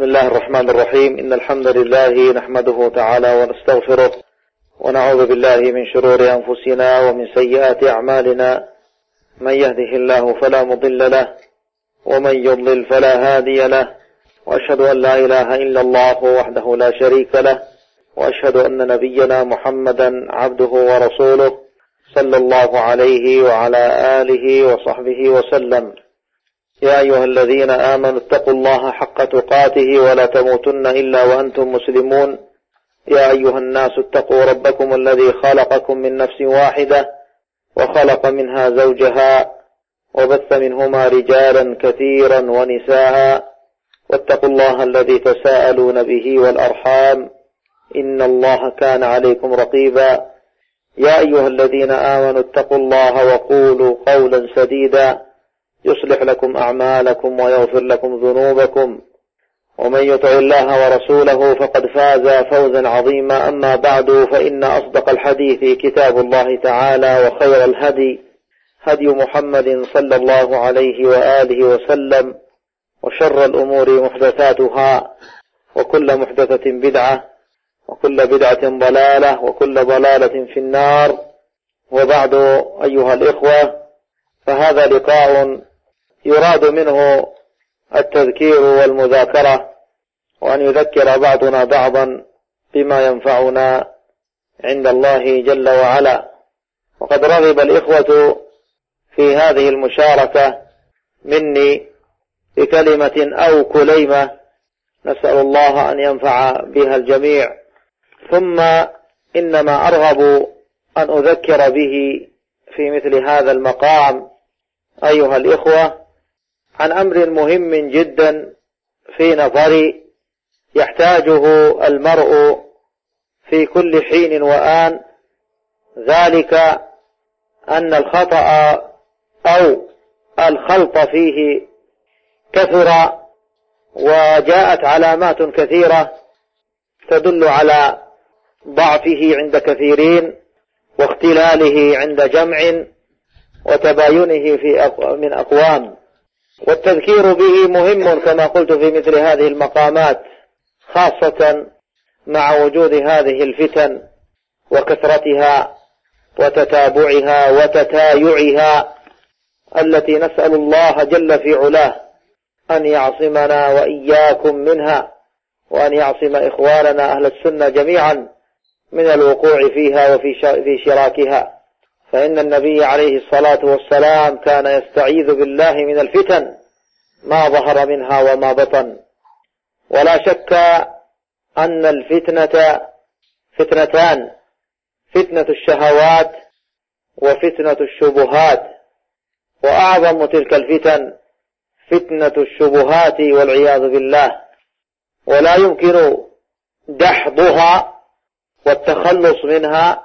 بسم الله الرحمن الرحيم. إن الحمد لله نحمده تعالى ونستغفره ونعوذ بالله من شرور أنفسنا ومن سيئات أعمالنا. من يهده الله فلا مضل له ومن يضلل فلا هادي له، وأشهد أن لا إله إلا الله وحده لا شريك له، وأشهد أن نبينا محمدا عبده ورسوله صلى الله عليه وعلى آله وصحبه وسلم. يا أيها الذين آمنوا اتقوا الله حق تقاته ولا تموتن إلا وأنتم مسلمون. يا أيها الناس اتقوا ربكم الذي خلقكم من نفس واحدة وخلق منها زوجها وبث منهما رجالا كثيرا ونساء، واتقوا الله الذي تساءلون به والأرحام إن الله كان عليكم رقيبا. يا أيها الذين آمنوا اتقوا الله وقولوا قولا سديدا يصلح لكم أعمالكم ويغفر لكم ذنوبكم، ومن يطع الله ورسوله فقد فاز فوزا عظيما. أما بعد، فإن أصدق الحديث كتاب الله تعالى، وخير الهدي هدي محمد صلى الله عليه وآله وسلم، وشر الأمور محدثاتها، وكل محدثة بدعة، وكل بدعة ضلالة، وكل ضلالة في النار. وبعد، أيها الإخوة، فهذا لقاء يراد منه التذكير والمذاكرة، وأن يذكر بعضنا بعضا بما ينفعنا عند الله جل وعلا. وقد رغب الإخوة في هذه المشاركة مني بكلمة أو كليمة نسأل الله أن ينفع بها الجميع. ثم إنما أرغب أن أذكر به في مثل هذا المقام أيها الإخوة عن أمر مهم جدا في نظري يحتاجه المرء في كل حين وآن، ذلك أن الخطأ أو الخلط فيه كثر، وجاءت علامات كثيرة تدل على ضعفه عند كثيرين، واختلاله عند جمع، وتباينه من أقوام. والتذكير به مهم كما قلت في مثل هذه المقامات، خاصة مع وجود هذه الفتن وكثرتها وتتابعها وتتايعها، التي نسأل الله جل في علاه أن يعصمنا وإياكم منها، وأن يعصم إخواننا أهل السنة جميعا من الوقوع فيها وفي شراكها. فإن النبي عليه الصلاة والسلام كان يستعيذ بالله من الفتن ما ظهر منها وما بطن. ولا شك أن الفتنة فتنتان: فتنة الشهوات وفتنة الشبهات. وأعظم تلك الفتن فتنة الشبهات والعياذ بالله، ولا يمكن دحضها والتخلص منها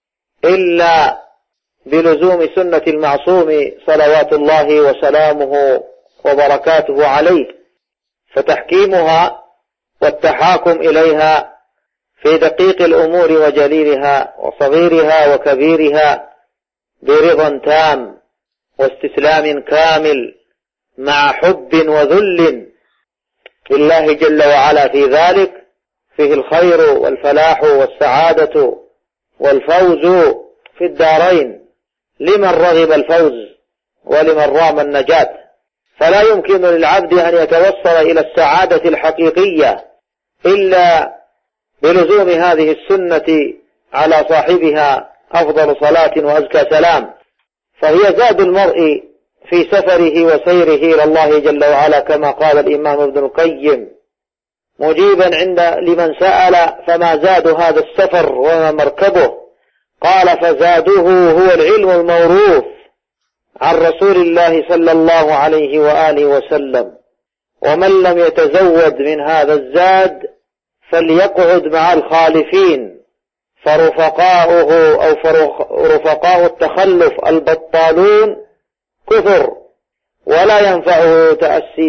إلا بلزوم سنة المعصوم صلوات الله وسلامه وبركاته عليه، فتحكيمها والتحاكم إليها في دقيق الأمور وجليلها وصغيرها وكبيرها برضا تام واستسلام كامل مع حب وذل لله جل وعلا، في ذلك فيه الخير والفلاح والسعادة والفوز في الدارين لمن رغب الفوز ولمن رام النجاة. فلا يمكن للعبد أن يتوصل إلى السعادة الحقيقية إلا بلزوم هذه السنة على صاحبها أفضل صلاة وأزكى سلام، فهي زاد المرء في سفره وسيره إلى الله جل وعلا، كما قال الإمام ابن القيم مجيبا لمن سأل: فما زاد هذا السفر وما مركبه؟ قال: فزاده هو العلم الموروث عن رسول الله صلى الله عليه وآله وسلم، ومن لم يتزود من هذا الزاد فليقعد مع الخالفين، فرفقاؤه أو رفقاء التخلف البطالون كثر، ولا ينفعه التأسي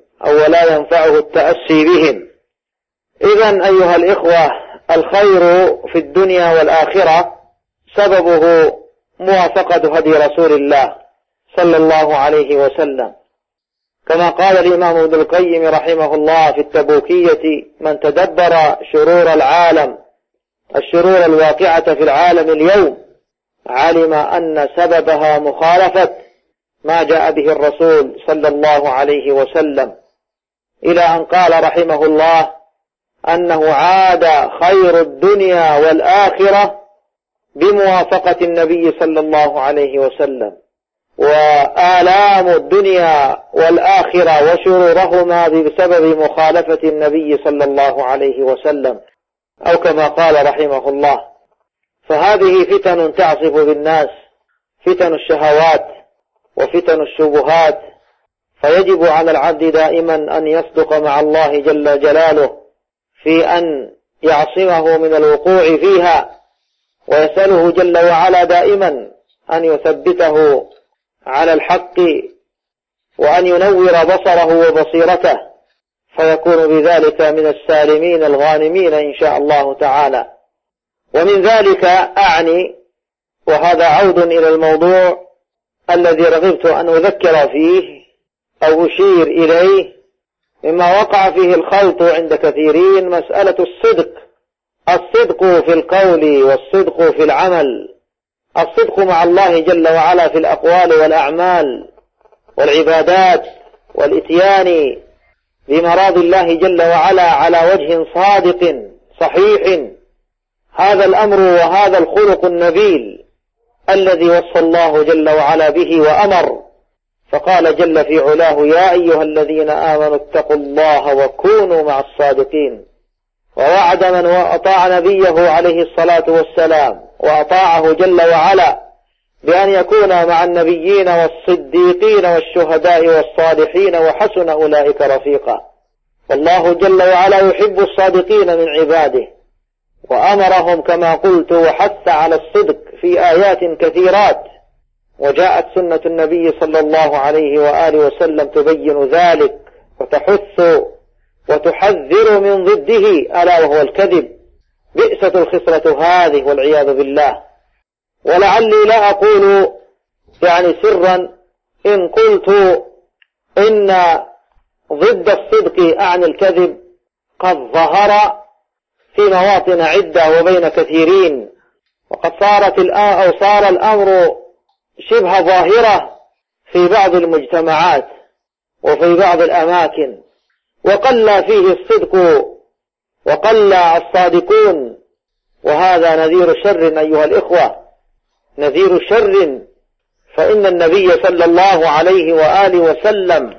بهم. إذن أيها الإخوة، الخير في الدنيا والآخرة سببه موافقة هدي رسول الله صلى الله عليه وسلم، كما قال الإمام ابن القيم رحمه الله في التبوكية: من تدبر شرور العالم، الشرور الواقعة في العالم اليوم، علم أن سببها مخالفة ما جاء به الرسول صلى الله عليه وسلم، إلى أن قال رحمه الله أنه عاد خير الدنيا والآخرة بموافقة النبي صلى الله عليه وسلم، وآلام الدنيا والآخرة وشرورهما بسبب مخالفة النبي صلى الله عليه وسلم، أو كما قال رحمه الله. فهذه فتن تعصف بالناس، فتن الشهوات وفتن الشبهات، فيجب على العبد دائما أن يصدق مع الله جل جلاله في أن يعصمه من الوقوع فيها، ويسأله جل وعلا دائما أن يثبته على الحق، وأن ينور بصره وبصيرته، فيكون بذلك من السالمين الغانمين إن شاء الله تعالى. ومن ذلك أعني، وهذا عود إلى الموضوع الذي رغبت أن أذكر فيه أو أشير إليه، مما وقع فيه الخلط عند كثيرين، مسألة الصدق. الصدق في القول والصدق في العمل، الصدق مع الله جل وعلا في الأقوال والأعمال والعبادات، والإتيان بمراضي الله جل وعلا على وجه صادق صحيح. هذا الأمر وهذا الخلق النبيل الذي وصى الله جل وعلا به وأمر، فقال جل في علاه: يا أيها الذين آمنوا اتقوا الله وكونوا مع الصادقين. ووعد من أطاع نبيه عليه الصلاة والسلام وأطاعه جل وعلا بأن يكون مع النبيين والصديقين والشهداء والصالحين، وحسن أولئك رفيقا. والله جل وعلا يحب الصادقين من عباده، وأمرهم كما قلت وحث على الصدق في آيات كثيرات، وجاءت سنة النبي صلى الله عليه وآله وسلم تبين ذلك وتحث وتحذر من ضده، ألا وهو الكذب. بئست الخصلة هذه والعياذ بالله. ولعلي لا أقول يعني سرا إن قلت إن ضد الصدق أعني الكذب قد ظهر في مواطن عدة وبين كثيرين، وقد صار الأمر شبه ظاهرة في بعض المجتمعات وفي بعض الأماكن، وقل فيه الصدق وقل الصادقون، وهذا نذير شر أيها الإخوة، نذير شر. فإن النبي صلى الله عليه وآله وسلم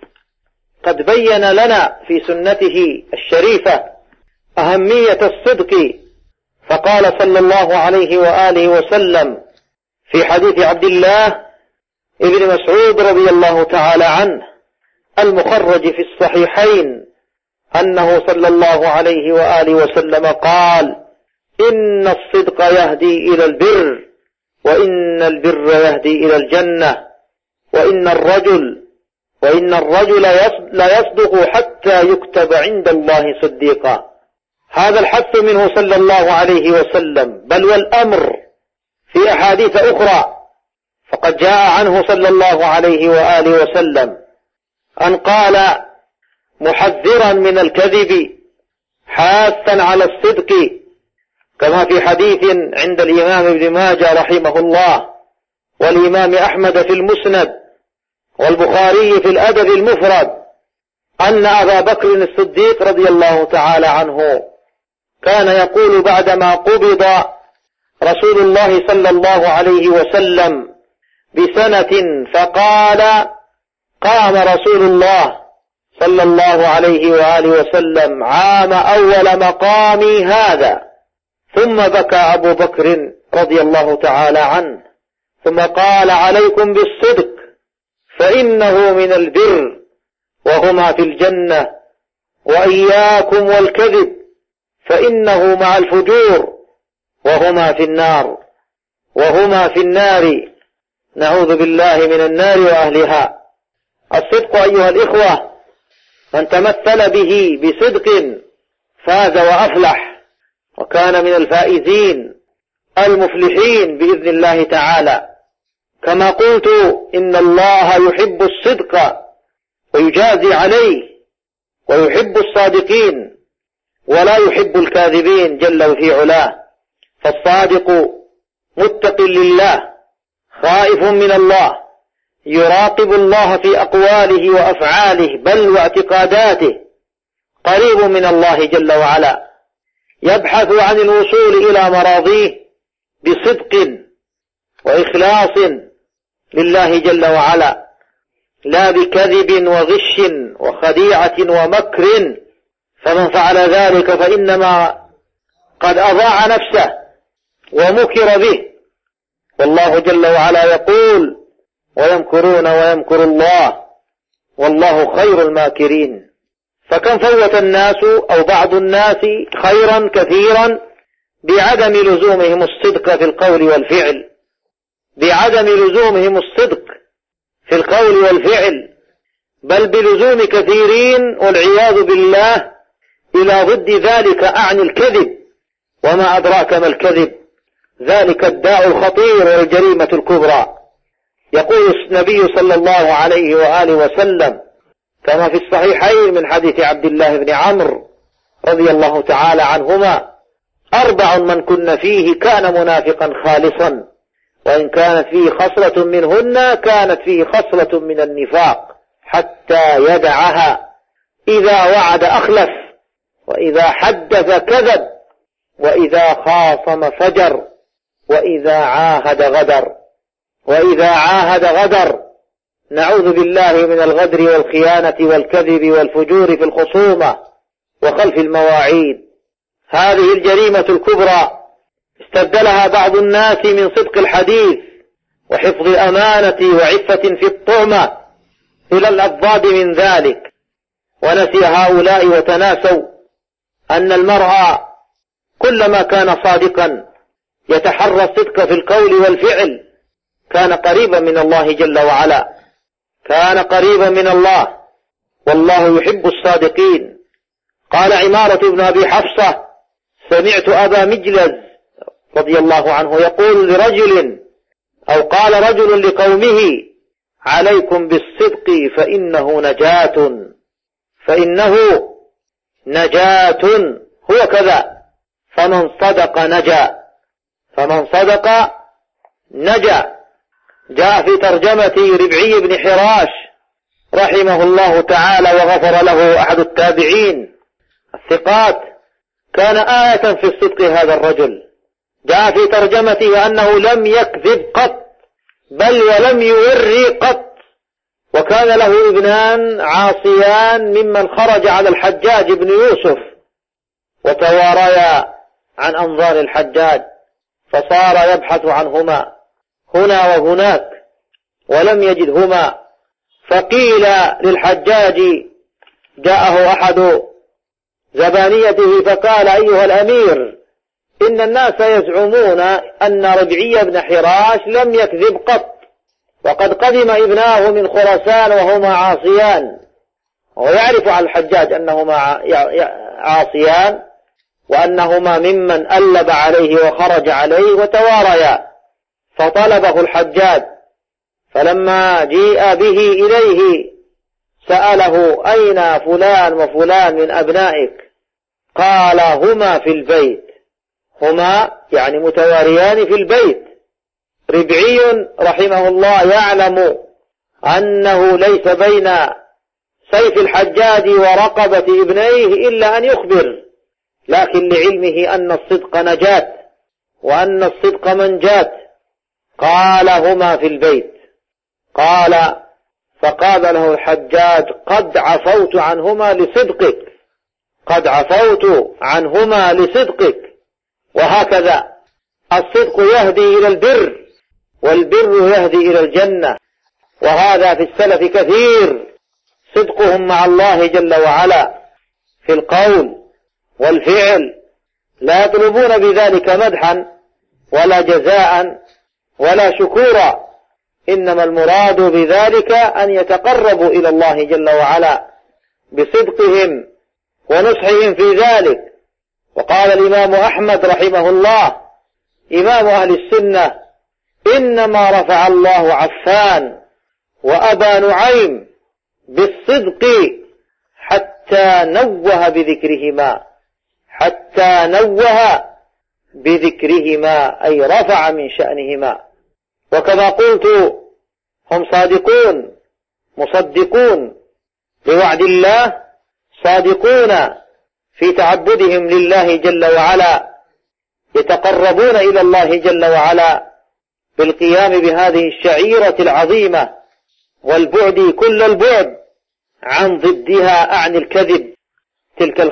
قد بين لنا في سنته الشريفة أهمية الصدق، فقال صلى الله عليه وآله وسلم في حديث عبد الله ابن مسعود رضي الله تعالى عنه المخرج في الصحيحين أنه صلى الله عليه وآله وسلم قال: إن الصدق يهدي إلى البر، وإن البر يهدي إلى الجنة، وإن الرجل لا يصدق حتى يكتب عند الله صديقا. هذا الحث منه صلى الله عليه وسلم، بل والأمر في أحاديث أخرى، فقد جاء عنه صلى الله عليه وآله وسلم أن قال محذرا من الكذب حاثا على الصدق، كما في حديث عند الإمام ابن ماجه رحمه الله، والإمام أحمد في المسند، والبخاري في الأدب المفرد، أن أبا بكر الصديق رضي الله تعالى عنه كان يقول بعدما قبض رسول الله صلى الله عليه وسلم بسنة، فقال: قام رسول الله صلى الله عليه وآله وسلم عام أول مقامي هذا، ثم بكى أبو بكر رضي الله تعالى عنه، ثم قال: عليكم بالصدق فإنه من البر وهما في الجنة، وإياكم والكذب فإنه مع الفجور وهما في النار، نعوذ بالله من النار وأهلها. الصدق أيها الإخوة من تمثل به بصدق فاز وأفلح، وكان من الفائزين المفلحين بإذن الله تعالى. كما قلت إن الله يحب الصدق ويجازي عليه، ويحب الصادقين ولا يحب الكاذبين جل في علاه. فالصادق متق لله، خائف من الله، يراقب الله في أقواله وأفعاله بل واعتقاداته، قريب من الله جل وعلا، يبحث عن الوصول إلى مراضيه بصدق وإخلاص لله جل وعلا، لا بكذب وغش وخديعة ومكر. فمن فعل ذلك فإنما قد أضاع نفسه ومكر به. والله جل وعلا يقول: ويمكرون ويمكر الله والله خير الماكرين. فكم فوت الناس أو بعض الناس خيرا كثيرا بعدم لزومهم الصدق في القول والفعل، بعدم لزومهم الصدق في القول والفعل، بل بلزوم كثيرين والعياذ بالله إلى ضد ذلك، أعني الكذب. وما أدراك ما الكذب؟ ذلك الداء الخطير والجريمة الكبرى. يقول النبي صلى الله عليه وآله وسلم كما في الصحيحين من حديث عبد الله بن عمرو رضي الله تعالى عنهما: 4 من كن فيه كان منافقا خالصا، وإن كانت فيه خصلة منهن كانت فيه خصلة من النفاق حتى يدعها: إذا وعد أخلف، وإذا حدث كذب، وإذا خاصم فجر، وإذا عاهد غدر. وإذا عاهد غدر، نعوذ بالله من الغدر والخيانة والكذب والفجور في الخصومة وخلف المواعيد. هذه الجريمة الكبرى استبدلها بعض الناس من صدق الحديث وحفظ الأمانة وعفة في الطعمة إلى الأضداد من ذلك، ونسي هؤلاء وتناسوا أن المرء كلما كان صادقا يتحرى الصدق في القول والفعل كان قريبا من الله جل وعلا، كان قريبا من الله، والله يحب الصادقين. قال عمارة بن أبي حفصة: سمعت أبا مجلز رضي الله عنه يقول لرجل، أو قال رجل لقومه: عليكم بالصدق فإنه نجاة، فإنه نجاة، هو كذا، فمن صدق نجا، فمن صدق نجا. جاء في ترجمة ربعي بن حراش رحمه الله تعالى وغفر له أحد التابعين الثقات، كان آية في الصدق هذا الرجل. جاء في ترجمته أنه لم يكذب قط، بل ولم يوري قط، وكان له ابنان عاصيان ممن خرج على الحجاج بن يوسف وتواريا عن أنظار الحجاج، فصار يبحث عنهما هنا وهناك ولم يجدهما. فقيل للحجاج، جاءه أحد زبانيته فقال: أيها الأمير، إن الناس يزعمون أن ربعي بن حراش لم يكذب قط، وقد قدم ابناه من خراسان وهما عاصيان، ويعرف على الحجاج أنهما عاصيان وأنهما ممن ألب عليه وخرج عليه وتواريا. فطلبه الحجاج، فلما جيء به إليه سأله: أين فلان وفلان من أبنائك؟ قال: هما في البيت. هما يعني متواريان في البيت. ربعي رحمه الله يعلم أنه ليس بين سيف الحجاج ورقبة ابنيه إلا أن يخبر، لكن لعلمه أن الصدق نجاة وأن الصدق منجاة، قال: هما في البيت. قال: فقال له الحجاج: قد عفوت عنهما لصدقك، قد عفوت عنهما لصدقك. وهكذا الصدق يهدي إلى البر، والبر يهدي إلى الجنة. وهذا في السلف كثير، صدقهم مع الله جل وعلا في القول والفعل، لا يطلبون بذلك مدحا ولا جزاء ولا شكورا، إنما المراد بذلك أن يتقربوا إلى الله جل وعلا بصدقهم ونصحهم في ذلك. وقال الإمام أحمد رحمه الله إمام أهل السنة: إنما رفع الله عفان وأبا نعيم بالصدق حتى نوه بذكرهما أي رفع من شأنهما. وكما قلت هم صادقون مصدقون بوعد الله، صادقون في تعبدهم لله جل وعلا، يتقربون إلى الله جل وعلا بالقيام بهذه الشعيرة العظيمة والبعد كل البعد عن ضدها، عن الكذب، تلك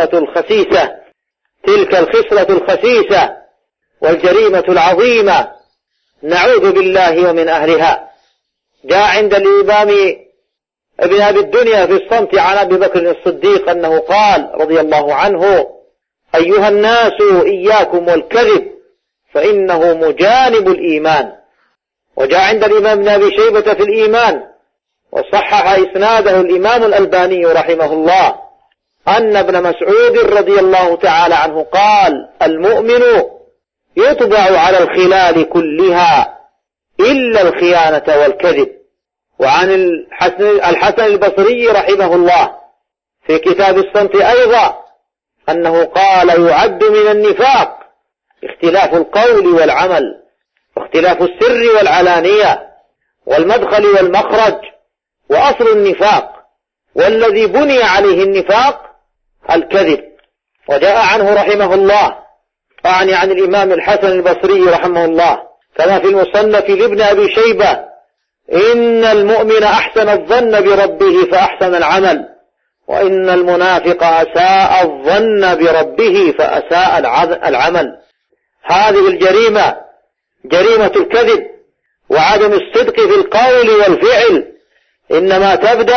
الخصلة الخسيسة والجريمة العظيمة، نعوذ بالله ومن أهلها. جاء عند الإمام ابن أبي الدنيا في الصمت عن أبي بكر الصديق أنه قال رضي الله عنه: أيها الناس إياكم والكذب فإنه مجانب الإيمان. وجاء عند الإمام ابن أبي شيبة في الإيمان وصحح إسناده الإمام الألباني رحمه الله أن ابن مسعود رضي الله تعالى عنه قال: المؤمن يطبع على الخلال كلها إلا الخيانة والكذب. وعن الحسن البصري رحمه الله في كتاب الصمت أيضا أنه قال: يعد من النفاق اختلاف القول والعمل، واختلاف السر والعلانية، والمدخل والمخرج، وأصل النفاق والذي بني عليه النفاق الكذب. وجاء عنه رحمه الله، أعني عن الإمام الحسن البصري رحمه الله كما في المصنف لابن أبي شيبة: إن المؤمن أحسن الظن بربه فأحسن العمل، وإن المنافق أساء الظن بربه فأساء العمل. هذه الجريمة جريمة الكذب وعدم الصدق في القول والفعل إنما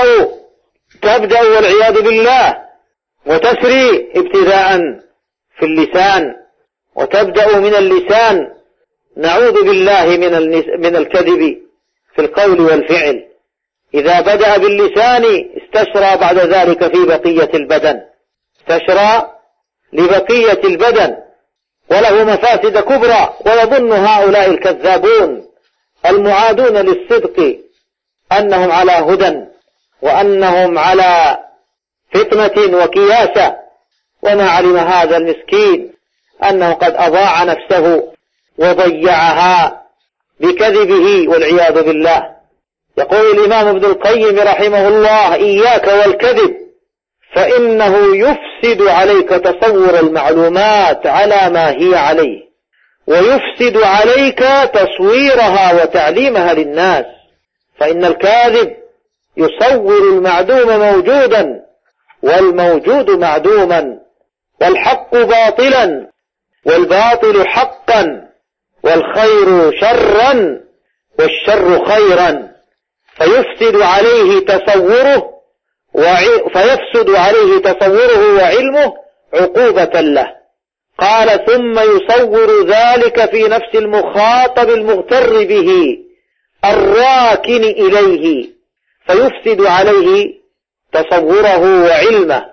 تبدأ والعياذ بالله وتسري ابتداء في اللسان، وتبدأ من اللسان، نعوذ بالله من الكذب في القول والفعل. إذا بدأ باللسان استشرى بعد ذلك في بقية البدن، استشرى لبقية البدن، وله مفاسد كبرى. ويظن هؤلاء الكذابون المعادون للصدق أنهم على هدى وأنهم على فتنة وكياسة، وما علم هذا المسكين أنه قد أضاع نفسه وضيعها بكذبه والعياذ بالله. يقول الإمام ابن القيم رحمه الله: إياك والكذب فإنه يفسد عليك تصور المعلومات على ما هي عليه، ويفسد عليك تصويرها وتعليمها للناس. فإن الكاذب يصور المعدوم موجودا والموجود معدوما، والحق باطلا والباطل حقا، والخير شرا والشر خيرا، فيفسد عليه تصوره وعلمه عقوبة له. قال: ثم يصور ذلك في نفس المخاطب المغتر به الراكن إليه، فيفسد عليه تصوره وعلمه.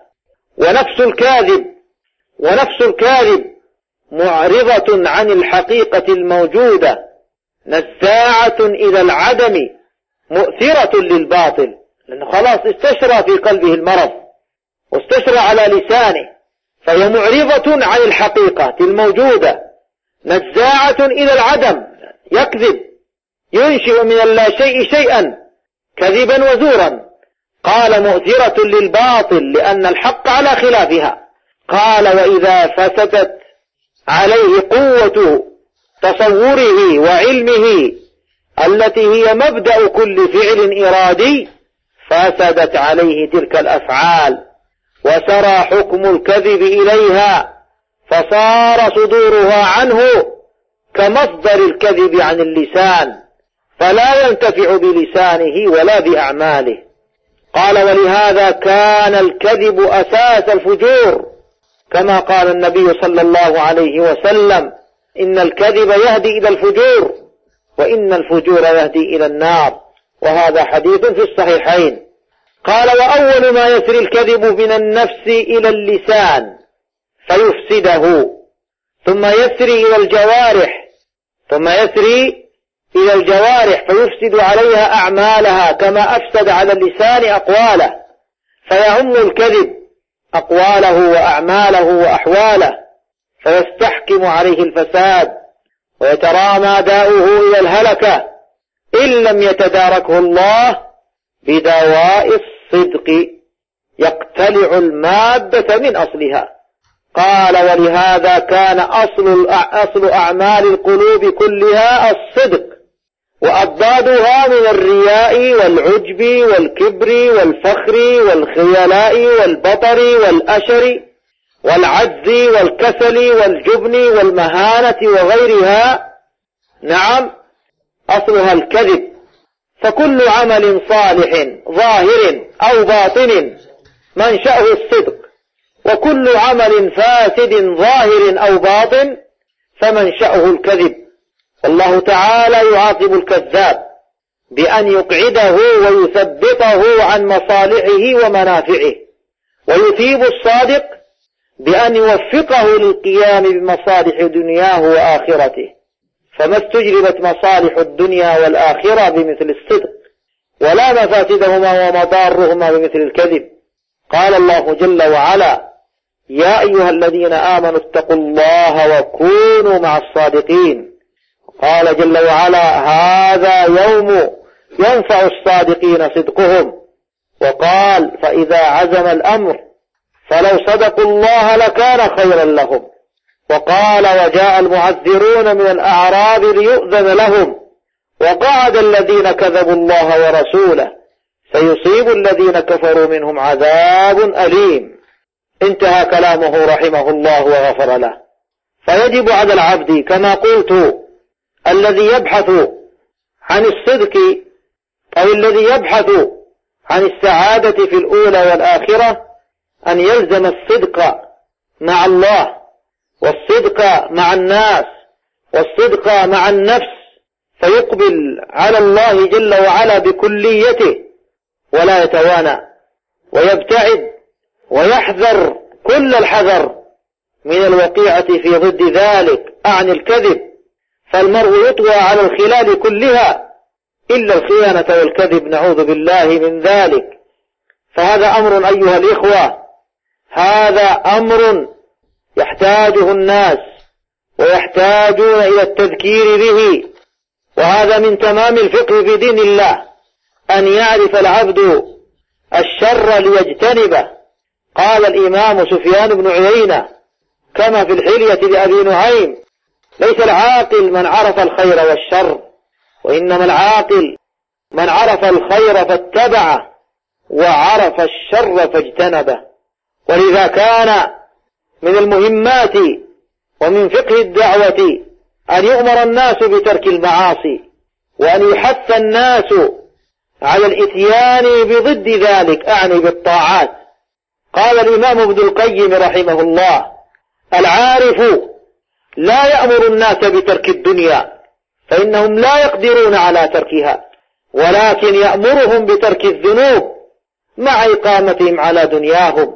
ونفس الكاذب معرضة عن الحقيقة الموجودة، نزاعة إلى العدم، مؤثرة للباطل، لأنه خلاص استشرى في قلبه المرض واستشرى على لسانه، فهي معرضة عن الحقيقة الموجودة، نزاعة إلى العدم، يكذب، ينشئ من اللا شيء شيئا كذبا وزورا. قال: مؤثرة للباطل لأن الحق على خلافها. قال: وإذا فسدت عليه قوة تصوره وعلمه التي هي مبدأ كل فعل إرادي، فسدت عليه تلك الأفعال، وسرى حكم الكذب إليها، فصار صدورها عنه كمصدر الكذب عن اللسان، فلا ينتفع بلسانه ولا بأعماله. قال: ولهذا كان الكذب أساس الفجور، كما قال النبي صلى الله عليه وسلم: إن الكذب يهدي إلى الفجور، وإن الفجور يهدي إلى النار. وهذا حديث في الصحيحين. قال: وأول ما يسري الكذب من النفس إلى اللسان فيفسده، ثم يسري إلى الجوارح، ثم يسري إلى الجوارح فيفسد عليها أعمالها كما أفسد على اللسان أقواله، فيعم الكذب أقواله وأعماله وأحواله، فيستحكم عليه الفساد ويترامى داؤه إلى الهلكة إن لم يتداركه الله بدواء الصدق يقتلع المادة من أصلها. قال: ولهذا كان أصل أعمال القلوب كلها الصدق، وأضدادها من الرياء والعجب والكبر والفخر والخيلاء والبطر والأشر والعجز والكسل والجبن والمهانة وغيرها. نعم، أصلها الكذب. فكل عمل صالح ظاهر أو باطن منشأه الصدق، وكل عمل فاسد ظاهر أو باطن فمنشأه الكذب. والله تعالى يعاقب الكذاب بأن يقعده ويثبطه عن مصالحه ومنافعه، ويثيب الصادق بأن يوفقه للقيام بمصالح دنياه وآخرته. فما استجلبت مصالح الدنيا والآخرة بمثل الصدق، ولا مفاسدهما ومضارهما بمثل الكذب. قال الله جل وعلا: يا أيها الذين آمنوا اتقوا الله وكونوا مع الصادقين. قال جل وعلا: هذا يوم ينفع الصادقين صدقهم. وقال: فإذا عزم الأمر فلو صدقوا الله لكان خيرا لهم. وقال: وجاء المعذرون من الأعراب ليؤذن لهم، وقعد الذين كذبوا الله ورسوله، سيصيب الذين كفروا منهم عذاب أليم. انتهى كلامه رحمه الله وغفر له. فيجب على العبد كما قلت الذي يبحث عن الصدق أو الذي يبحث عن السعادة في الأولى والآخرة أن يلزم الصدق مع الله، والصدق مع الناس، والصدق مع النفس، فيقبل على الله جل وعلا بكليته ولا يتوانى، ويبتعد ويحذر كل الحذر من الوقيعة في ضد ذلك عن الكذب. فالمرء يطوى على الخلال كلها إلا الخيانة والكذب، نعوذ بالله من ذلك. فهذا أمر أيها الإخوة، هذا أمر يحتاجه الناس ويحتاجون إلى التذكير به، وهذا من تمام الفقه في دين الله أن يعرف العبد الشر ليجتنبه. قال الإمام سفيان بن عيينة كما في الحلية لأبي نعيم: ليس العاقل من عرف الخير والشر، وإنما العاقل من عرف الخير فاتبعه وعرف الشر فاجتنبه. ولذا كان من المهمات ومن فقه الدعوة أن يؤمر الناس بترك المعاصي، وأن يحث الناس على الإتيان بضد ذلك، أعني بالطاعات. قال الإمام ابن القيم رحمه الله: العارف لا يأمر الناس بترك الدنيا، فإنهم لا يقدرون على تركها، ولكن يأمرهم بترك الذنوب مع إقامتهم على دنياهم.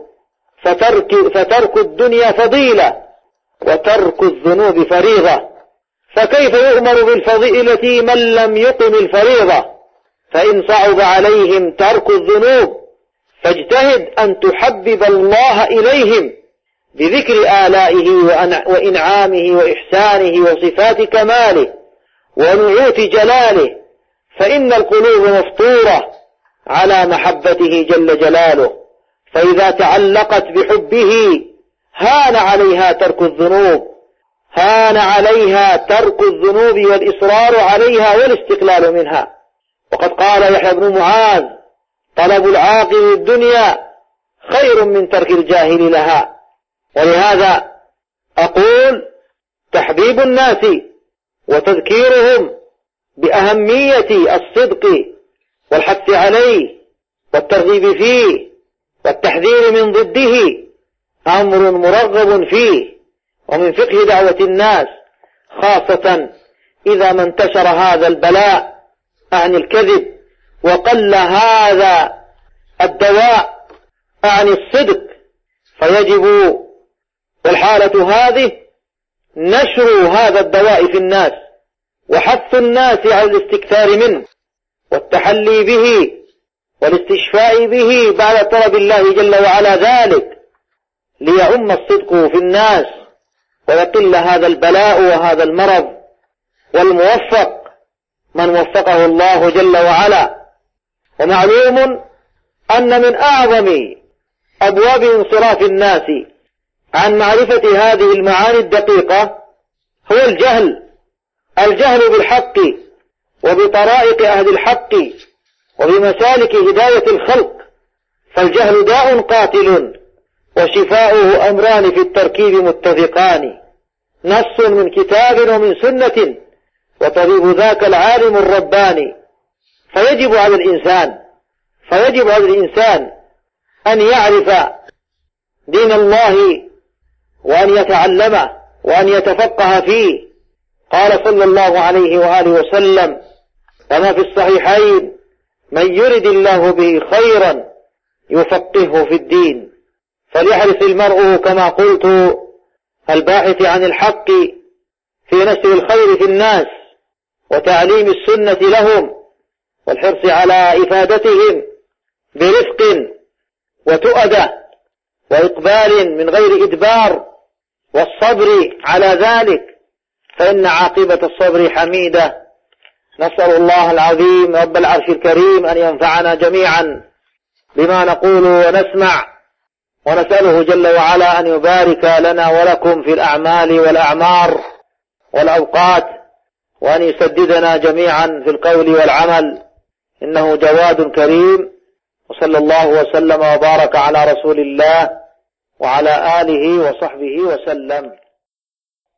فترك الدنيا فضيلة، وترك الذنوب فريضة. فكيف يؤمر بالفضيلة من لم يقم الفريضة؟ فإن صعب عليهم ترك الذنوب فاجتهد أن تحبب الله إليهم بذكر آلائه وإنعامه وإحسانه وصفات كماله ونعوت جلاله، فإن القلوب مفطورة على محبته جل جلاله، فإذا تعلقت بحبه هان عليها ترك الذنوب، هان عليها ترك الذنوب والإصرار عليها والاستقلال منها. وقد قال يحيى بن معاذ: طلب العاقل الدنيا خير من ترك الجاهل لها. ولهذا أقول: تحبيب الناس وتذكيرهم بأهمية الصدق والحث عليه والترغيب فيه والتحذير من ضده أمر مرغب فيه، ومن فقه دعوة الناس، خاصة إذا ما انتشر هذا البلاء عن الكذب وقل هذا الدواء عن الصدق. فيجب والحالة هذه نشر هذا الدواء في الناس وحث الناس على الاستكثار منه والتحلي به والاستشفاء به بعد طلب الله جل وعلا ذلك، ليعم الصدق في الناس ويقل هذا البلاء وهذا المرض. والموفق من وفقه الله جل وعلا. ومعلوم أن من أعظم أبواب انصراف الناس عن معرفة هذه المعاني الدقيقة هو الجهل بالحق وبطرائق أهل الحق وبمسالك هداية الخلق. فالجهل داء قاتل وشفاؤه أمران في التركيب متفقان، نص من كتاب ومن سنة وطبيب ذاك العالم الرباني. فيجب على الإنسان أن يعرف دين الله وأن يتعلمه وأن يتفقه فيه. قال صلى الله عليه وآله وسلم كما في الصحيحين: من يرد الله به خيرا يفقهه في الدين. فليحرص المرء كما قلت الباحث عن الحق في نشر الخير في الناس وتعليم السنة لهم، والحرص على إفادتهم برفق وتؤدة وإقبال من غير إدبار، والصبر على ذلك، فإن عاقبة الصبر حميدة. نسأل الله العظيم رب العرش الكريم أن ينفعنا جميعا بما نقول ونسمع، ونسأله جل وعلا أن يبارك لنا ولكم في الأعمال والأعمار والأوقات، وأن يسددنا جميعا في القول والعمل، إنه جواد كريم. وصلى الله وسلم وبارك على رسول الله وعلى آله وصحبه وسلم.